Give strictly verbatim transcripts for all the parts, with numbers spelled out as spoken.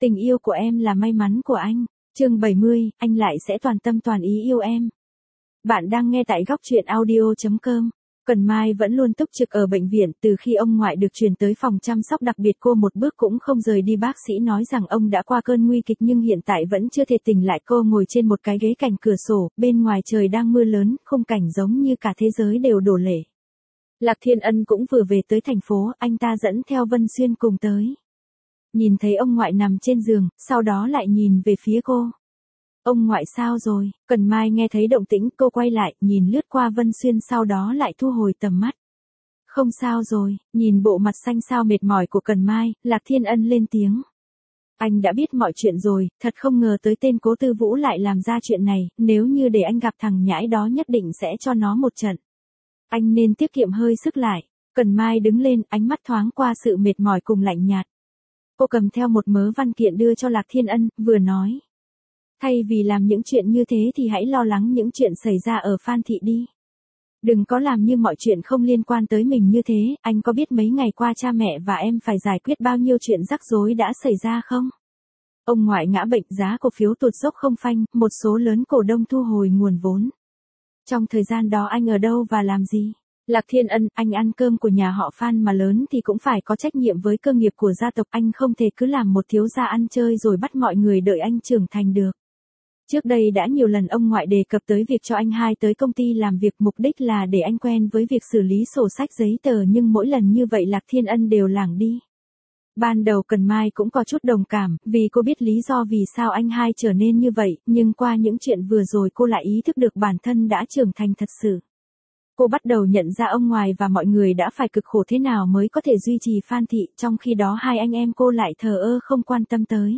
Tình yêu của em là may mắn của anh. Chương bảy mươi, anh lại sẽ toàn tâm toàn ý yêu em. Bạn đang nghe tại góc truyện audio chấm com. Cần Mai vẫn luôn túc trực ở bệnh viện, từ khi ông ngoại được chuyển tới phòng chăm sóc đặc biệt cô một bước cũng không rời đi. Bác sĩ nói rằng ông đã qua cơn nguy kịch nhưng hiện tại vẫn chưa thể tỉnh lại. Cô ngồi trên một cái ghế cạnh cửa sổ, bên ngoài trời đang mưa lớn, khung cảnh giống như cả thế giới đều đổ lệ. Lạc Thiên Ân cũng vừa về tới thành phố, anh ta dẫn theo Vân Xuyên cùng tới. Nhìn thấy ông ngoại nằm trên giường, sau đó lại nhìn về phía cô. Ông ngoại sao rồi? Cần Mai nghe thấy động tĩnh, cô quay lại, nhìn lướt qua Vân Xuyên sau đó lại thu hồi tầm mắt. Không sao rồi, nhìn bộ mặt xanh xao mệt mỏi của Cần Mai, Lạc Thiên Ân lên tiếng. Anh đã biết mọi chuyện rồi, thật không ngờ tới tên Cố Tư Vũ lại làm ra chuyện này, nếu như để anh gặp thằng nhãi đó nhất định sẽ cho nó một trận. Anh nên tiết kiệm hơi sức lại. Cần Mai đứng lên, ánh mắt thoáng qua sự mệt mỏi cùng lạnh nhạt. Cô cầm theo một mớ văn kiện đưa cho Lạc Thiên Ân, vừa nói. Thay vì làm những chuyện như thế thì hãy lo lắng những chuyện xảy ra ở Phan Thị đi. Đừng có làm như mọi chuyện không liên quan tới mình như thế. Anh có biết mấy ngày qua cha mẹ và em phải giải quyết bao nhiêu chuyện rắc rối đã xảy ra không? Ông ngoại ngã bệnh, giá cổ phiếu tụt dốc không phanh, một số lớn cổ đông thu hồi nguồn vốn. Trong thời gian đó anh ở đâu và làm gì? Lạc Thiên Ân, anh ăn cơm của nhà họ Phan mà lớn thì cũng phải có trách nhiệm với cơ nghiệp của gia tộc. Anh không thể cứ làm một thiếu gia ăn chơi rồi bắt mọi người đợi anh trưởng thành được. Trước đây đã nhiều lần ông ngoại đề cập tới việc cho anh hai tới công ty làm việc, mục đích là để anh quen với việc xử lý sổ sách giấy tờ, nhưng mỗi lần như vậy Lạc Thiên Ân đều lảng đi. Ban đầu Cần Mai cũng có chút đồng cảm, vì cô biết lý do vì sao anh hai trở nên như vậy, nhưng qua những chuyện vừa rồi cô lại ý thức được bản thân đã trưởng thành thật sự. Cô bắt đầu nhận ra ông ngoại và mọi người đã phải cực khổ thế nào mới có thể duy trì Phan Thị, trong khi đó hai anh em cô lại thờ ơ không quan tâm tới.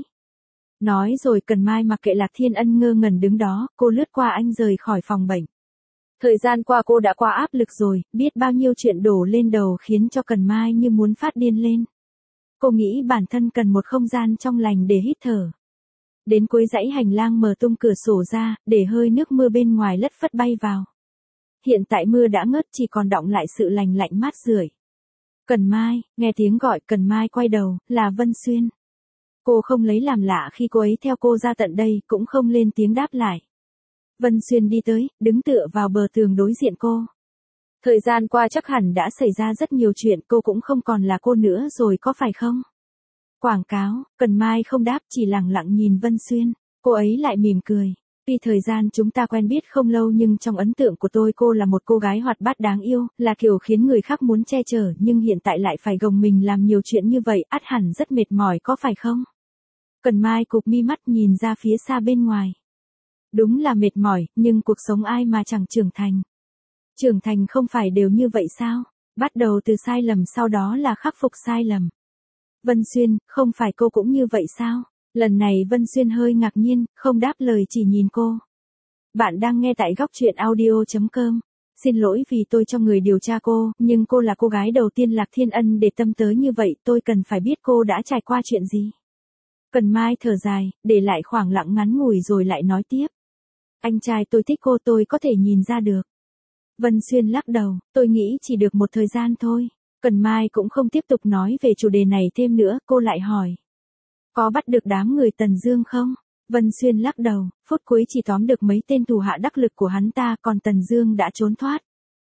Nói rồi Cần Mai mặc kệ Lạc Thiên Ân ngơ ngẩn đứng đó, cô lướt qua anh rời khỏi phòng bệnh. Thời gian qua cô đã quá áp lực rồi, biết bao nhiêu chuyện đổ lên đầu khiến cho Cần Mai như muốn phát điên lên. Cô nghĩ bản thân cần một không gian trong lành để hít thở. Đến cuối dãy hành lang mở tung cửa sổ ra, để hơi nước mưa bên ngoài lất phất bay vào. Hiện tại mưa đã ngớt, chỉ còn đọng lại sự lành lạnh mát rượi. Cần Mai, nghe tiếng gọi, Cần Mai quay đầu, là Vân Xuyên. Cô không lấy làm lạ khi cô ấy theo cô ra tận đây, cũng không lên tiếng đáp lại. Vân Xuyên đi tới, đứng tựa vào bờ tường đối diện cô. Thời gian qua chắc hẳn đã xảy ra rất nhiều chuyện, cô cũng không còn là cô nữa rồi có phải không? Quảng cáo, Cần Mai không đáp, chỉ lặng lặng nhìn Vân Xuyên. Cô ấy lại mỉm cười. Tuy thời gian chúng ta quen biết không lâu nhưng trong ấn tượng của tôi cô là một cô gái hoạt bát đáng yêu, là kiểu khiến người khác muốn che chở, nhưng hiện tại lại phải gồng mình làm nhiều chuyện như vậy, ắt hẳn rất mệt mỏi có phải không? Cần Mai cụp mi mắt nhìn ra phía xa bên ngoài. Đúng là mệt mỏi, nhưng cuộc sống ai mà chẳng trưởng thành. Trưởng thành không phải đều như vậy sao? Bắt đầu từ sai lầm sau đó là khắc phục sai lầm. Vân Xuyên, không phải cô cũng như vậy sao? Lần này Vân Xuyên hơi ngạc nhiên, không đáp lời chỉ nhìn cô. Bạn đang nghe tại góc truyện audio chấm com. Xin lỗi vì tôi cho người điều tra cô, nhưng cô là cô gái đầu tiên Lạc Thiên Ân để tâm tới như vậy, tôi cần phải biết cô đã trải qua chuyện gì. Cần Mai thở dài, để lại khoảng lặng ngắn ngủi rồi lại nói tiếp. Anh trai tôi thích cô, tôi có thể nhìn ra được. Vân Xuyên lắc đầu, tôi nghĩ chỉ được một thời gian thôi. Cần Mai cũng không tiếp tục nói về chủ đề này thêm nữa, cô lại hỏi. Có bắt được đám người Tần Dương không? Vân Xuyên lắc đầu, phút cuối chỉ tóm được mấy tên thủ hạ đắc lực của hắn ta, còn Tần Dương đã trốn thoát.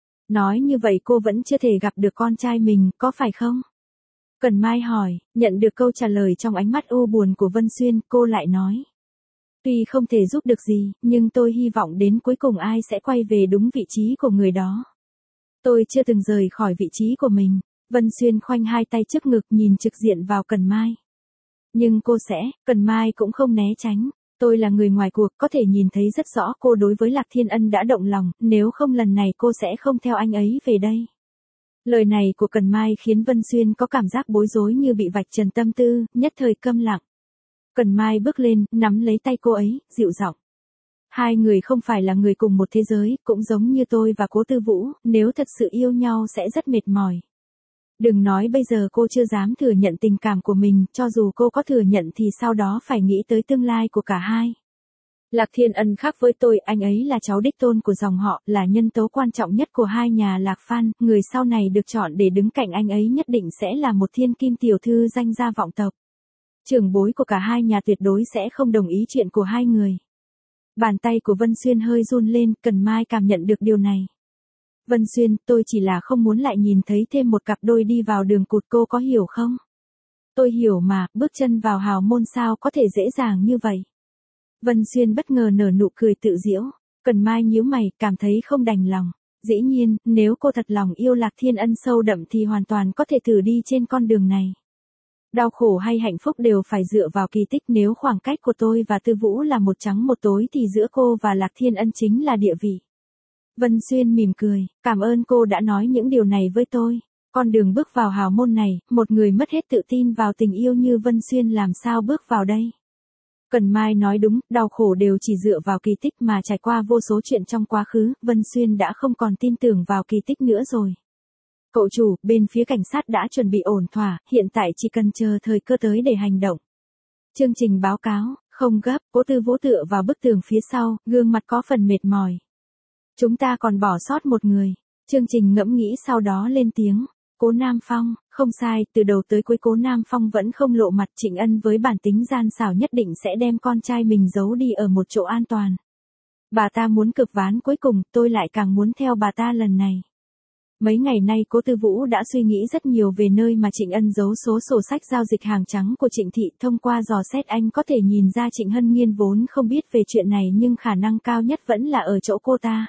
Nói như vậy cô vẫn chưa thể gặp được con trai mình, có phải không? Cần Mai hỏi, nhận được câu trả lời trong ánh mắt u buồn của Vân Xuyên, cô lại nói. Tuy không thể giúp được gì, nhưng tôi hy vọng đến cuối cùng ai sẽ quay về đúng vị trí của người đó. Tôi chưa từng rời khỏi vị trí của mình. Vân Xuyên khoanh hai tay trước ngực nhìn trực diện vào Cần Mai. Nhưng cô sẽ, Cần Mai cũng không né tránh. Tôi là người ngoài cuộc, có thể nhìn thấy rất rõ cô đối với Lạc Thiên Ân đã động lòng, nếu không lần này cô sẽ không theo anh ấy về đây. Lời này của Cần Mai khiến Vân Xuyên có cảm giác bối rối như bị vạch trần tâm tư, nhất thời câm lặng. Cần Mai bước lên, nắm lấy tay cô ấy, dịu giọng. Hai người không phải là người cùng một thế giới, cũng giống như tôi và Cố Tư Vũ, nếu thật sự yêu nhau sẽ rất mệt mỏi. Đừng nói bây giờ cô chưa dám thừa nhận tình cảm của mình, cho dù cô có thừa nhận thì sau đó phải nghĩ tới tương lai của cả hai. Lạc Thiên Ân khác với tôi, anh ấy là cháu đích tôn của dòng họ, là nhân tố quan trọng nhất của hai nhà Lạc Phan, người sau này được chọn để đứng cạnh anh ấy nhất định sẽ là một thiên kim tiểu thư danh gia vọng tộc. Trưởng bối của cả hai nhà tuyệt đối sẽ không đồng ý chuyện của hai người. Bàn tay của Vân Xuyên hơi run lên, Cần Mai cảm nhận được điều này. Vân Xuyên, tôi chỉ là không muốn lại nhìn thấy thêm một cặp đôi đi vào đường cụt, cô có hiểu không? Tôi hiểu mà, bước chân vào hào môn sao có thể dễ dàng như vậy. Vân Xuyên bất ngờ nở nụ cười tự giễu. Cần Mai nhíu mày, cảm thấy không đành lòng. Dĩ nhiên, nếu cô thật lòng yêu Lạc Thiên Ân sâu đậm thì hoàn toàn có thể thử đi trên con đường này. Đau khổ hay hạnh phúc đều phải dựa vào kỳ tích, nếu khoảng cách của tôi và Tư Vũ là một trắng một tối thì giữa cô và Lạc Thiên Ân chính là địa vị. Vân Xuyên mỉm cười, cảm ơn cô đã nói những điều này với tôi. Con đường bước vào hào môn này, một người mất hết tự tin vào tình yêu như Vân Xuyên làm sao bước vào đây. Cần Mai nói đúng, đau khổ đều chỉ dựa vào kỳ tích, mà trải qua vô số chuyện trong quá khứ, Vân Xuyên đã không còn tin tưởng vào kỳ tích nữa rồi. Cậu chủ, bên phía cảnh sát đã chuẩn bị ổn thỏa, hiện tại chỉ cần chờ thời cơ tới để hành động. Chương trình báo cáo, không gấp, Cố Tư Vũ tựa vào bức tường phía sau, gương mặt có phần mệt mỏi. Chúng ta còn bỏ sót một người. Chương trình ngẫm nghĩ sau đó lên tiếng. Cố Nam Phong, không sai, từ đầu tới cuối Cố Nam Phong vẫn không lộ mặt. Trịnh Ân với bản tính gian xảo nhất định sẽ đem con trai mình giấu đi ở một chỗ an toàn. Bà ta muốn cược ván cuối cùng, tôi lại càng muốn theo bà ta lần này. Mấy ngày nay Cố Tư Vũ đã suy nghĩ rất nhiều về nơi mà Trịnh Ân giấu số sổ sách giao dịch hàng trắng của Trịnh Thị. Thông qua dò xét anh có thể nhìn ra Trịnh Hân Nghiên vốn không biết về chuyện này, nhưng khả năng cao nhất vẫn là ở chỗ cô ta.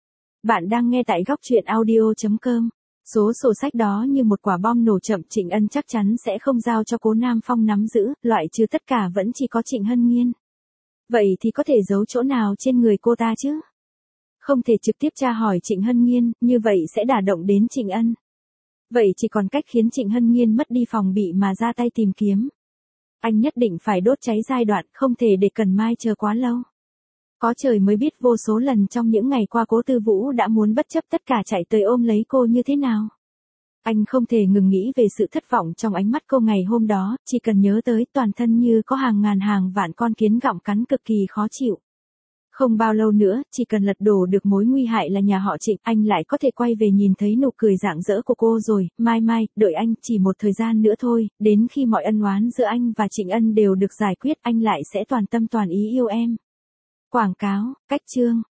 Bạn đang nghe tại góc truyện audio chấm com. Số sổ sách đó như một quả bom nổ chậm, Trịnh Ân chắc chắn sẽ không giao cho Cố Nam Phong nắm giữ, loại trừ tất cả vẫn chỉ có Trịnh Hân Nghiên. Vậy thì có thể giấu chỗ nào trên người cô ta chứ? Không thể trực tiếp tra hỏi Trịnh Hân Nghiên, như vậy sẽ đả động đến Trịnh Ân. Vậy chỉ còn cách khiến Trịnh Hân Nghiên mất đi phòng bị mà ra tay tìm kiếm. Anh nhất định phải đốt cháy giai đoạn, không thể để Cần Mai chờ quá lâu. Có trời mới biết vô số lần trong những ngày qua Cố Tư Vũ đã muốn bất chấp tất cả chạy tới ôm lấy cô như thế nào. Anh không thể ngừng nghĩ về sự thất vọng trong ánh mắt cô ngày hôm đó, chỉ cần nhớ tới toàn thân như có hàng ngàn hàng vạn con kiến gặm cắn, cực kỳ khó chịu. Không bao lâu nữa, chỉ cần lật đổ được mối nguy hại là nhà họ Trịnh, anh lại có thể quay về nhìn thấy nụ cười rạng rỡ của cô rồi. Mai mai, đợi anh, chỉ một thời gian nữa thôi, đến khi mọi ân oán giữa anh và Trịnh Ân đều được giải quyết, anh lại sẽ toàn tâm toàn ý yêu em. Quảng cáo, cách chương.